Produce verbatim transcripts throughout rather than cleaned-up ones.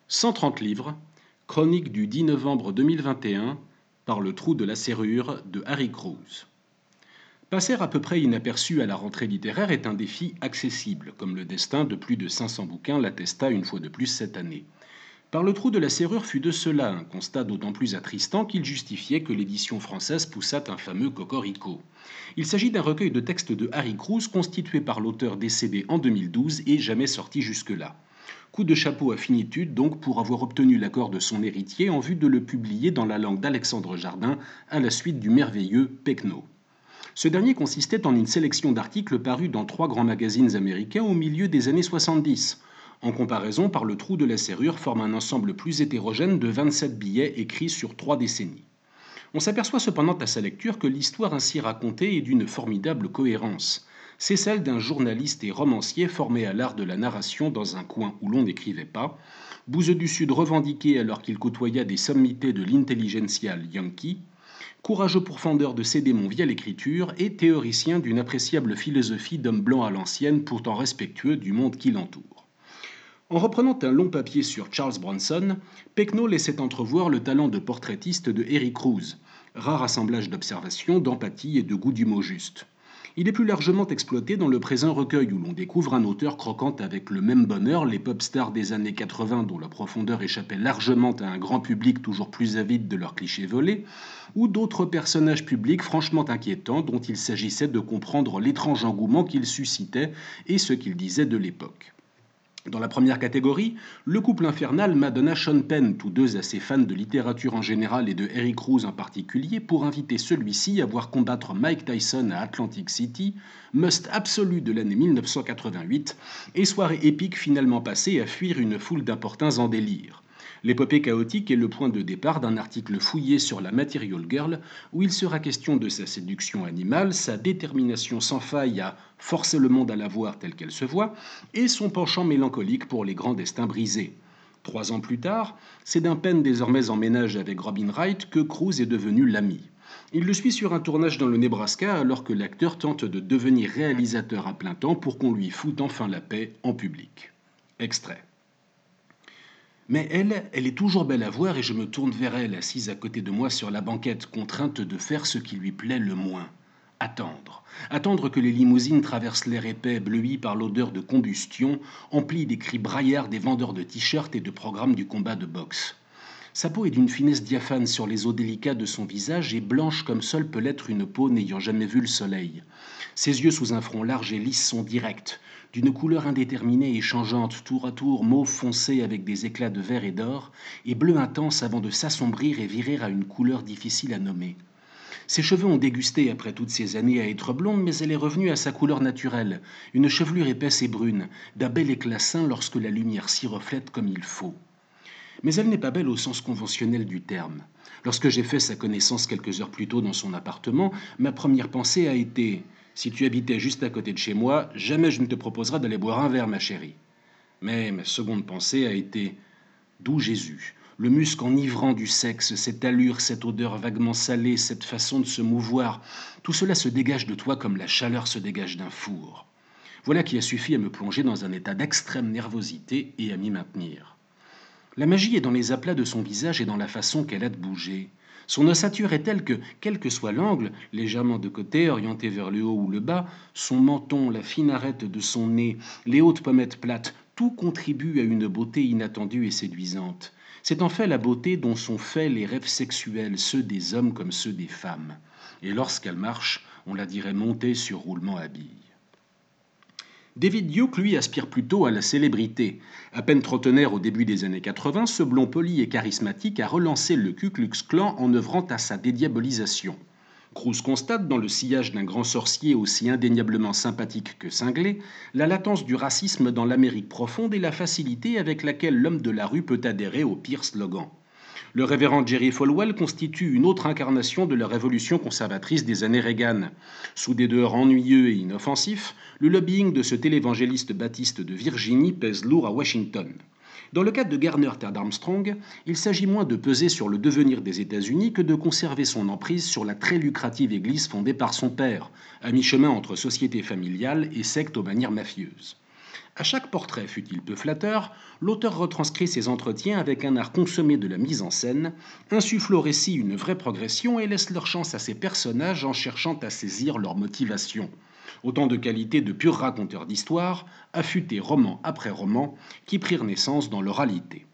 cent trente livres, chronique du dix novembre deux mille vingt et un, par le trou de la serrure de Harry Crews. Passer à peu près inaperçu à la rentrée littéraire est un défi accessible, comme le destin de plus de cinq cents bouquins l'attesta une fois de plus cette année. Par le trou de la serrure fut de cela un constat d'autant plus attristant qu'il justifiait que l'édition française poussât un fameux cocorico. Il s'agit d'un recueil de textes de Harry Crews constitué par l'auteur décédé en deux mille douze et jamais sorti jusque-là. Coup de chapeau à finitude donc pour avoir obtenu l'accord de son héritier en vue de le publier dans la langue d'Alexandre Jardin à la suite du merveilleux Pecno. Ce dernier consistait en une sélection d'articles parus dans trois grands magazines américains au milieu des années soixante-dix. En comparaison, Par le trou de la serrure forme un ensemble plus hétérogène de vingt-sept billets écrits sur trois décennies. On s'aperçoit cependant à sa lecture que l'histoire ainsi racontée est d'une formidable cohérence. C'est celle d'un journaliste et romancier formé à l'art de la narration dans un coin où l'on n'écrivait pas, bouseux du Sud revendiqué alors qu'il côtoya des sommités de l'intelligentsia yankee, courageux pourfendeur de ses démons via l'écriture et théoricien d'une appréciable philosophie d'homme blanc à l'ancienne pourtant respectueux du monde qui l'entoure. En reprenant un long papier sur Charles Bronson, Pecno laissait entrevoir le talent de portraitiste de Harry Crews, rare assemblage d'observation, d'empathie et de goût du mot juste. Il est plus largement exploité dans le présent recueil où l'on découvre un auteur croquant avec le même bonheur les pop stars des années quatre-vingts dont la profondeur échappait largement à un grand public toujours plus avide de leurs clichés volés, ou d'autres personnages publics franchement inquiétants dont il s'agissait de comprendre l'étrange engouement qu'ils suscitaient et ce qu'ils disaient de l'époque. Dans la première catégorie, le couple infernal Madonna-Sean Penn, tous deux assez fans de littérature en général et de Harry Crews en particulier, pour inviter celui-ci à voir combattre Mike Tyson à Atlantic City, must absolu de l'année mille neuf cent quatre-vingt-huit, et soirée épique finalement passée à fuir une foule d'importuns en délire. L'épopée chaotique est le point de départ d'un article fouillé sur la Material Girl, où il sera question de sa séduction animale, sa détermination sans faille à forcer le monde à la voir telle qu'elle se voit, et son penchant mélancolique pour les grands destins brisés. Trois ans plus tard, c'est d'un Penn désormais en ménage avec Robin Wright que Crews est devenu l'ami. Il le suit sur un tournage dans le Nebraska alors que l'acteur tente de devenir réalisateur à plein temps pour qu'on lui foute enfin la paix en public. Extrait. Mais elle, elle est toujours belle à voir et je me tourne vers elle, assise à côté de moi sur la banquette, contrainte de faire ce qui lui plaît le moins. Attendre. Attendre que les limousines traversent l'air épais, bleui par l'odeur de combustion, empli des cris braillards des vendeurs de t-shirts et de programmes du combat de boxe. Sa peau est d'une finesse diaphane sur les os délicats de son visage et blanche comme seule peut l'être une peau n'ayant jamais vu le soleil. Ses yeux sous un front large et lisse sont directs, d'une couleur indéterminée et changeante, tour à tour mauve foncé avec des éclats de vert et d'or, et bleu intense avant de s'assombrir et virer à une couleur difficile à nommer. Ses cheveux ont dégusté après toutes ces années à être blonde, mais elle est revenue à sa couleur naturelle, une chevelure épaisse et brune, d'un bel éclat sain lorsque la lumière s'y reflète comme il faut. Mais elle n'est pas belle au sens conventionnel du terme. Lorsque j'ai fait sa connaissance quelques heures plus tôt dans son appartement, ma première pensée a été « Si tu habitais juste à côté de chez moi, jamais je ne te proposerai d'aller boire un verre, ma chérie. » Mais ma seconde pensée a été « D'où Jésus ? Le musc enivrant du sexe, cette allure, cette odeur vaguement salée, cette façon de se mouvoir, tout cela se dégage de toi comme la chaleur se dégage d'un four. » Voilà qui a suffi à me plonger dans un état d'extrême nervosité et à m'y maintenir. La magie est dans les aplats de son visage et dans la façon qu'elle a de bouger. Son ossature est telle que, quel que soit l'angle, légèrement de côté, orienté vers le haut ou le bas, son menton, la fine arête de son nez, les hautes pommettes plates, tout contribue à une beauté inattendue et séduisante. C'est en fait la beauté dont sont faits les rêves sexuels, ceux des hommes comme ceux des femmes. Et lorsqu'elle marche, on la dirait montée sur roulement à billes. David Duke, lui, aspire plutôt à la célébrité. À peine trentenaire au début des années quatre-vingts, ce blond poli et charismatique a relancé le Ku Klux Klan en œuvrant à sa dédiabolisation. Crews constate, dans le sillage d'un grand sorcier aussi indéniablement sympathique que cinglé, la latence du racisme dans l'Amérique profonde et la facilité avec laquelle l'homme de la rue peut adhérer aux pires slogans. Le révérend Jerry Falwell constitue une autre incarnation de la révolution conservatrice des années Reagan. Sous des dehors ennuyeux et inoffensifs, le lobbying de ce télévangéliste baptiste de Virginie pèse lourd à Washington. Dans le cas de Garner Ted Armstrong, il s'agit moins de peser sur le devenir des États-Unis que de conserver son emprise sur la très lucrative église fondée par son père, à mi-chemin entre société familiale et secte aux manières mafieuses. À chaque portrait, fût-il peu flatteur, l'auteur retranscrit ses entretiens avec un art consommé de la mise en scène, insuffle au récit une vraie progression et laisse leur chance à ses personnages en cherchant à saisir leur motivation. Autant de qualités de purs raconteurs d'histoire, affûtés roman après roman, qui prirent naissance dans l'oralité.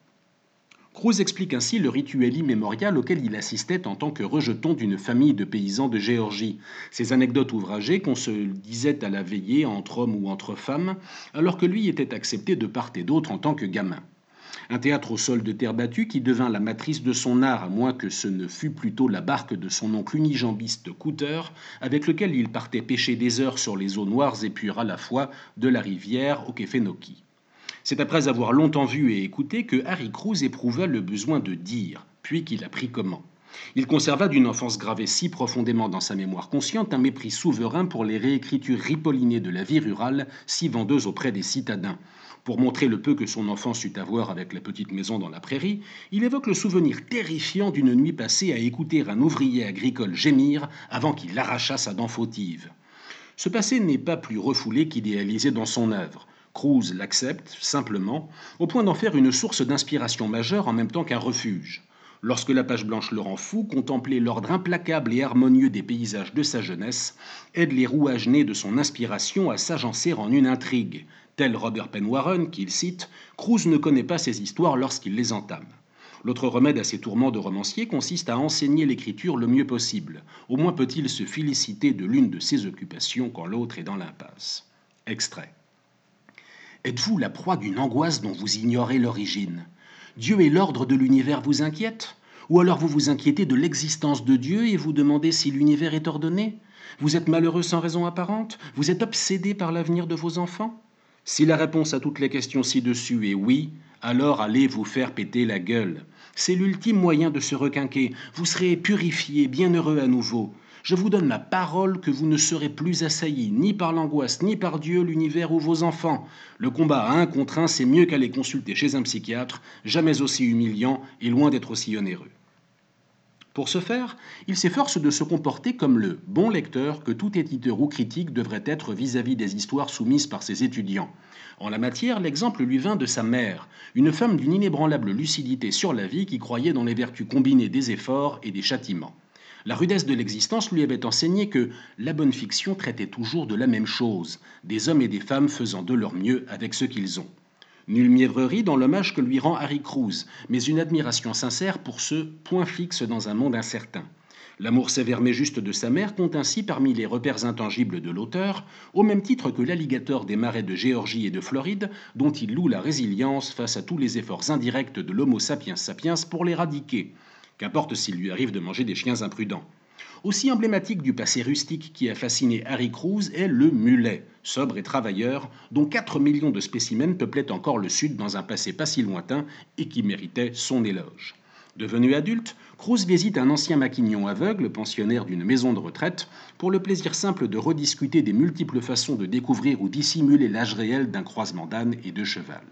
Cruz explique ainsi le rituel immémorial auquel il assistait en tant que rejeton d'une famille de paysans de Géorgie. Ces anecdotes ouvragées qu'on se disait à la veillée entre hommes ou entre femmes, alors que lui était accepté de part et d'autre en tant que gamin. Un théâtre au sol de terre battue qui devint la matrice de son art, à moins que ce ne fût plutôt la barque de son oncle unijambiste Cooter, avec lequel il partait pêcher des heures sur les eaux noires et pures à la fois de la rivière au Kefenokee. C'est après avoir longtemps vu et écouté que Harry Cruz éprouva le besoin de dire, puis qu'il apprit comment. Il conserva d'une enfance gravée si profondément dans sa mémoire consciente un mépris souverain pour les réécritures ripollinées de la vie rurale, si vendeuse auprès des citadins. Pour montrer le peu que son enfance eut à voir avec la petite maison dans la prairie, il évoque le souvenir terrifiant d'une nuit passée à écouter un ouvrier agricole gémir avant qu'il arrachât sa dent fautive. Ce passé n'est pas plus refoulé qu'idéalisé dans son œuvre. Cruz l'accepte, simplement, au point d'en faire une source d'inspiration majeure en même temps qu'un refuge. Lorsque la page blanche le rend fou, contempler l'ordre implacable et harmonieux des paysages de sa jeunesse aide les rouages nés de son inspiration à s'agencer en une intrigue. Tel Robert Penn Warren, qu'il cite, Cruz ne connaît pas ces histoires lorsqu'il les entame. L'autre remède à ces tourments de romancier consiste à enseigner l'écriture le mieux possible. Au moins peut-il se féliciter de l'une de ses occupations quand l'autre est dans l'impasse. Extrait. Êtes-vous la proie d'une angoisse dont vous ignorez l'origine? Dieu et l'ordre de l'univers vous inquiètent? Ou alors vous vous inquiétez de l'existence de Dieu et vous demandez si l'univers est ordonné? Vous êtes malheureux sans raison apparente? Vous êtes obsédé par l'avenir de vos enfants? Si la réponse à toutes les questions ci-dessus est oui, alors allez vous faire péter la gueule. C'est l'ultime moyen de se requinquer. Vous serez purifié, bienheureux à nouveau. Je vous donne ma parole que vous ne serez plus assailli ni par l'angoisse, ni par Dieu, l'univers ou vos enfants. Le combat à un contre un, c'est mieux qu'aller consulter chez un psychiatre, jamais aussi humiliant et loin d'être aussi onéreux. Pour ce faire, il s'efforce de se comporter comme le bon lecteur que tout éditeur ou critique devrait être vis-à-vis des histoires soumises par ses étudiants. En la matière, l'exemple lui vint de sa mère, une femme d'une inébranlable lucidité sur la vie qui croyait dans les vertus combinées des efforts et des châtiments. La rudesse de l'existence lui avait enseigné que la bonne fiction traitait toujours de la même chose, des hommes et des femmes faisant de leur mieux avec ce qu'ils ont. Nulle mièvrerie dans l'hommage que lui rend Harry Cruz, mais une admiration sincère pour ce point fixe dans un monde incertain. L'amour sévère mais juste de sa mère compte ainsi parmi les repères intangibles de l'auteur, au même titre que l'alligator des marais de Géorgie et de Floride, dont il loue la résilience face à tous les efforts indirects de l'Homo sapiens sapiens pour l'éradiquer. Qu'importe s'il lui arrive de manger des chiens imprudents. Aussi emblématique du passé rustique qui a fasciné Harry Cruz est le mulet, sobre et travailleur, dont quatre millions de spécimens peuplaient encore le Sud dans un passé pas si lointain et qui méritait son éloge. Devenu adulte, Cruz visite un ancien maquignon aveugle, pensionnaire d'une maison de retraite, pour le plaisir simple de rediscuter des multiples façons de découvrir ou dissimuler l'âge réel d'un croisement d'âne et de cheval.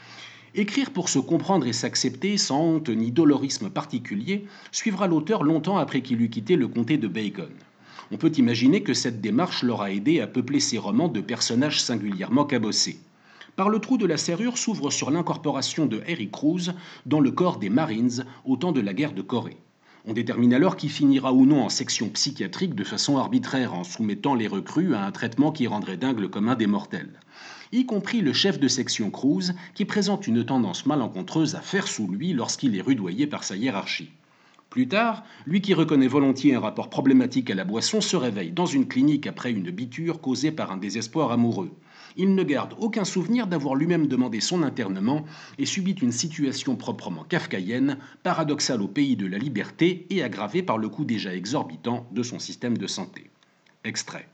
Écrire pour se comprendre et s'accepter sans honte ni dolorisme particulier suivra l'auteur longtemps après qu'il eut quitté le comté de Bacon. On peut imaginer que cette démarche l'aura aidé à peupler ses romans de personnages singulièrement cabossés. Par le trou de la serrure s'ouvre sur l'incorporation de Harry Cruz dans le corps des Marines au temps de la guerre de Corée. On détermine alors qui finira ou non en section psychiatrique de façon arbitraire en soumettant les recrues à un traitement qui rendrait dingue le commun des mortels. Y compris le chef de section Cruz, qui présente une tendance malencontreuse à faire sous lui lorsqu'il est rudoyé par sa hiérarchie. Plus tard, lui qui reconnaît volontiers un rapport problématique à la boisson se réveille dans une clinique après une biture causée par un désespoir amoureux. Il ne garde aucun souvenir d'avoir lui-même demandé son internement et subit une situation proprement kafkaïenne, paradoxale au pays de la liberté et aggravée par le coût déjà exorbitant de son système de santé. Extrait.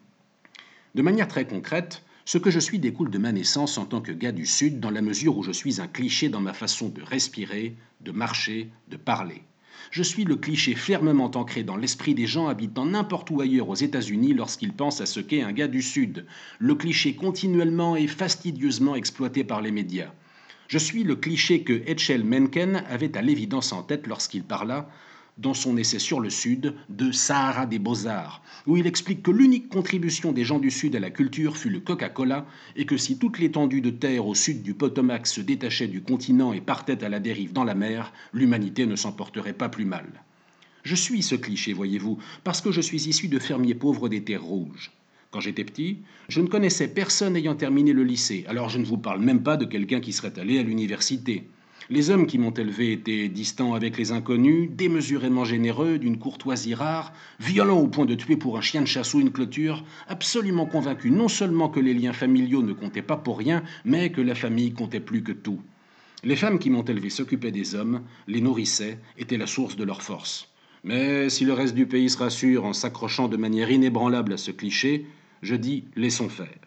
De manière très concrète, ce que je suis découle de ma naissance en tant que gars du Sud dans la mesure où je suis un cliché dans ma façon de respirer, de marcher, de parler. Je suis le cliché fermement ancré dans l'esprit des gens habitant n'importe où ailleurs aux États-Unis lorsqu'ils pensent à ce qu'est un gars du Sud, le cliché continuellement et fastidieusement exploité par les médias. Je suis le cliché que Etchel Mencken avait à l'évidence en tête lorsqu'il parla dans son essai sur le Sud de Sahara des Beaux-Arts, où il explique que l'unique contribution des gens du Sud à la culture fut le Coca-Cola et que si toute l'étendue de terre au sud du Potomac se détachait du continent et partait à la dérive dans la mer, l'humanité ne s'en porterait pas plus mal. Je suis ce cliché, voyez-vous, parce que je suis issu de fermiers pauvres des terres rouges. Quand j'étais petit, je ne connaissais personne ayant terminé le lycée, alors je ne vous parle même pas de quelqu'un qui serait allé à l'université. Les hommes qui m'ont élevé étaient distants avec les inconnus, démesurément généreux, d'une courtoisie rare, violents au point de tuer pour un chien de chasse ou une clôture, absolument convaincus non seulement que les liens familiaux ne comptaient pas pour rien, mais que la famille comptait plus que tout. Les femmes qui m'ont élevé s'occupaient des hommes, les nourrissaient, étaient la source de leur force. Mais si le reste du pays se rassure en s'accrochant de manière inébranlable à ce cliché, je dis laissons faire.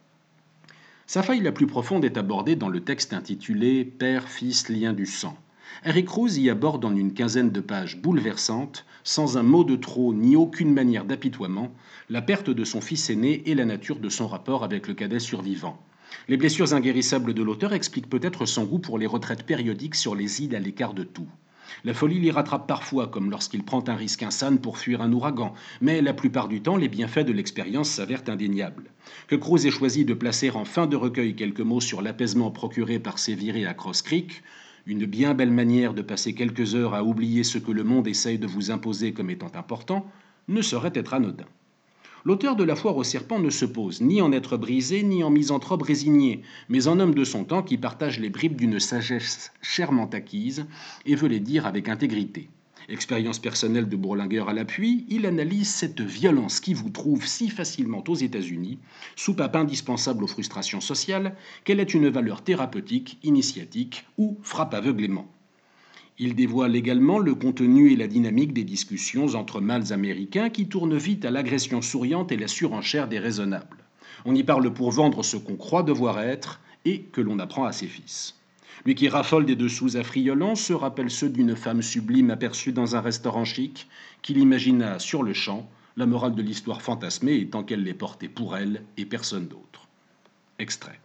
Sa faille la plus profonde est abordée dans le texte intitulé Père-Fils, lien du sang. Eric Rose y aborde en une quinzaine de pages bouleversantes, sans un mot de trop ni aucune manière d'apitoiement, la perte de son fils aîné et la nature de son rapport avec le cadet survivant. Les blessures inguérissables de l'auteur expliquent peut-être son goût pour les retraites périodiques sur les îles à l'écart de tout. La folie l'y rattrape parfois, comme lorsqu'il prend un risque insane pour fuir un ouragan, mais la plupart du temps, les bienfaits de l'expérience s'avèrent indéniables. Que Crouse ait choisi de placer en fin de recueil quelques mots sur l'apaisement procuré par ses virées à Cross Creek, une bien belle manière de passer quelques heures à oublier ce que le monde essaye de vous imposer comme étant important, ne saurait être anodin. L'auteur de La Foire au serpent ne se pose ni en être brisé, ni en misanthrope résigné, mais en homme de son temps qui partage les bribes d'une sagesse chèrement acquise et veut les dire avec intégrité. Expérience personnelle de bourlingueur à l'appui, il analyse cette violence qui vous trouve si facilement aux États-Unis, soupape indispensable aux frustrations sociales, qu'elle est une valeur thérapeutique, initiatique ou frappe aveuglément. Il dévoile également le contenu et la dynamique des discussions entre mâles américains qui tournent vite à l'agression souriante et la surenchère déraisonnable. On y parle pour vendre ce qu'on croit devoir être et que l'on apprend à ses fils. Lui qui raffole des dessous affriolants se rappelle ceux d'une femme sublime aperçue dans un restaurant chic, qu'il imagina sur le champ, la morale de l'histoire fantasmée étant qu'elle les portait pour elle et personne d'autre. Extrait.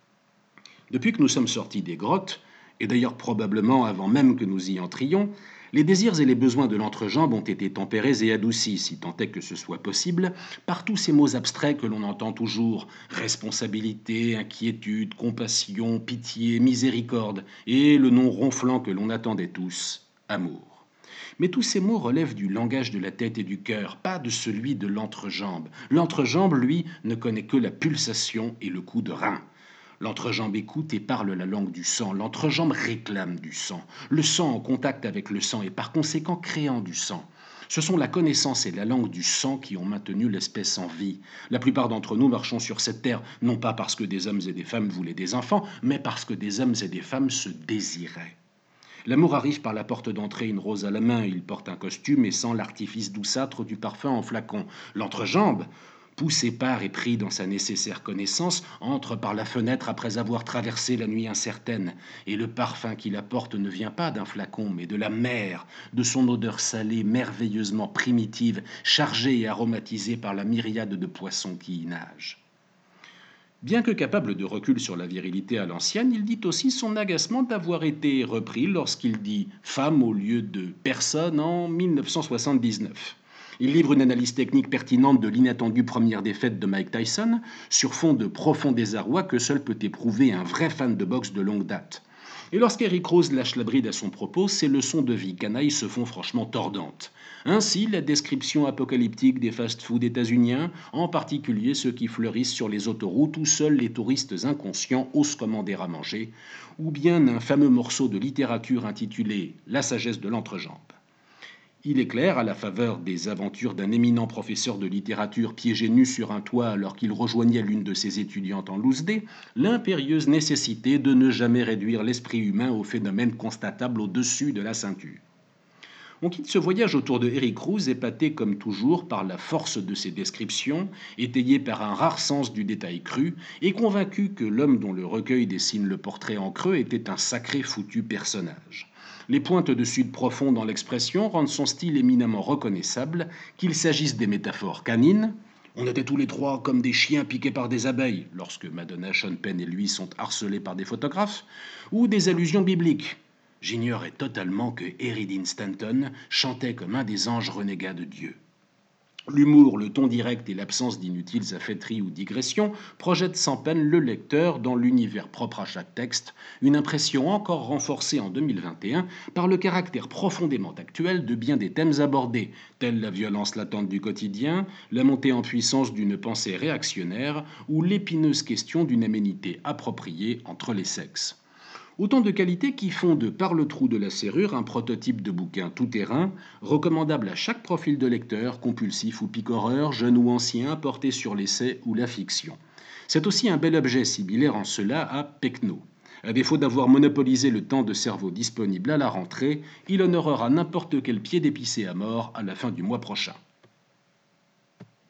Depuis que nous sommes sortis des grottes, et d'ailleurs probablement avant même que nous y entrions, les désirs et les besoins de l'entrejambe ont été tempérés et adoucis, si tant est que ce soit possible, par tous ces mots abstraits que l'on entend toujours, responsabilité, inquiétude, compassion, pitié, miséricorde, et le nom ronflant que l'on attendait tous, amour. Mais tous ces mots relèvent du langage de la tête et du cœur, pas de celui de l'entrejambe. L'entrejambe, lui, ne connaît que la pulsation et le coup de rein. L'entrejambe écoute et parle la langue du sang. L'entrejambe réclame du sang. Le sang en contact avec le sang et par conséquent créant du sang. Ce sont la connaissance et la langue du sang qui ont maintenu l'espèce en vie. La plupart d'entre nous marchons sur cette terre, non pas parce que des hommes et des femmes voulaient des enfants, mais parce que des hommes et des femmes se désiraient. L'amour arrive par la porte d'entrée, une rose à la main. Il porte un costume et sent l'artifice douceâtre du parfum en flacon. L'entrejambe, poussé par et pris dans sa nécessaire connaissance, entre par la fenêtre après avoir traversé la nuit incertaine. Et le parfum qu'il apporte ne vient pas d'un flacon, mais de la mer, de son odeur salée, merveilleusement primitive, chargée et aromatisée par la myriade de poissons qui y nagent. Bien que capable de recul sur la virilité à l'ancienne, il dit aussi son agacement d'avoir été repris lorsqu'il dit « femme » au lieu de « personne » en mille neuf cent soixante-dix-neuf. Il livre une analyse technique pertinente de l'inattendue première défaite de Mike Tyson, sur fond de profond désarroi que seul peut éprouver un vrai fan de boxe de longue date. Et lorsqu'Eric Rose lâche la bride à son propos, ses leçons de vie canaille se font franchement tordantes. Ainsi, la description apocalyptique des fast-foods états-uniens, en particulier ceux qui fleurissent sur les autoroutes où seuls les touristes inconscients osent commander à manger, ou bien un fameux morceau de littérature intitulé « La sagesse de l'entrejambe ». Il est clair, à la faveur des aventures d'un éminent professeur de littérature piégé nu sur un toit alors qu'il rejoignait l'une de ses étudiantes en loose day, l'impérieuse nécessité de ne jamais réduire l'esprit humain au phénomène constatable au-dessus de la ceinture. On quitte ce voyage autour de Eric Rose, épaté comme toujours par la force de ses descriptions, étayé par un rare sens du détail cru, et convaincu que l'homme dont le recueil dessine le portrait en creux était un sacré foutu personnage. Les pointes de sud profond dans l'expression rendent son style éminemment reconnaissable, qu'il s'agisse des métaphores canines, on était tous les trois comme des chiens piqués par des abeilles, lorsque Madonna, Sean Penn et lui sont harcelés par des photographes, ou des allusions bibliques. J'ignorais totalement que Harry Dean Stanton chantait comme un des anges renégats de Dieu. L'humour, le ton direct et l'absence d'inutiles affaîtries ou digressions projettent sans peine le lecteur dans l'univers propre à chaque texte, une impression encore renforcée en deux mille vingt et un par le caractère profondément actuel de bien des thèmes abordés, tels la violence latente du quotidien, la montée en puissance d'une pensée réactionnaire ou l'épineuse question d'une aménité appropriée entre les sexes. Autant de qualités qui font de Par le trou de la serrure un prototype de bouquin tout-terrain, recommandable à chaque profil de lecteur, compulsif ou picoreur, jeune ou ancien, porté sur l'essai ou la fiction. C'est aussi un bel objet similaire en cela à Pecno. À défaut d'avoir monopolisé le temps de cerveau disponible à la rentrée, il honorera n'importe quel pied d'épicé à mort à la fin du mois prochain.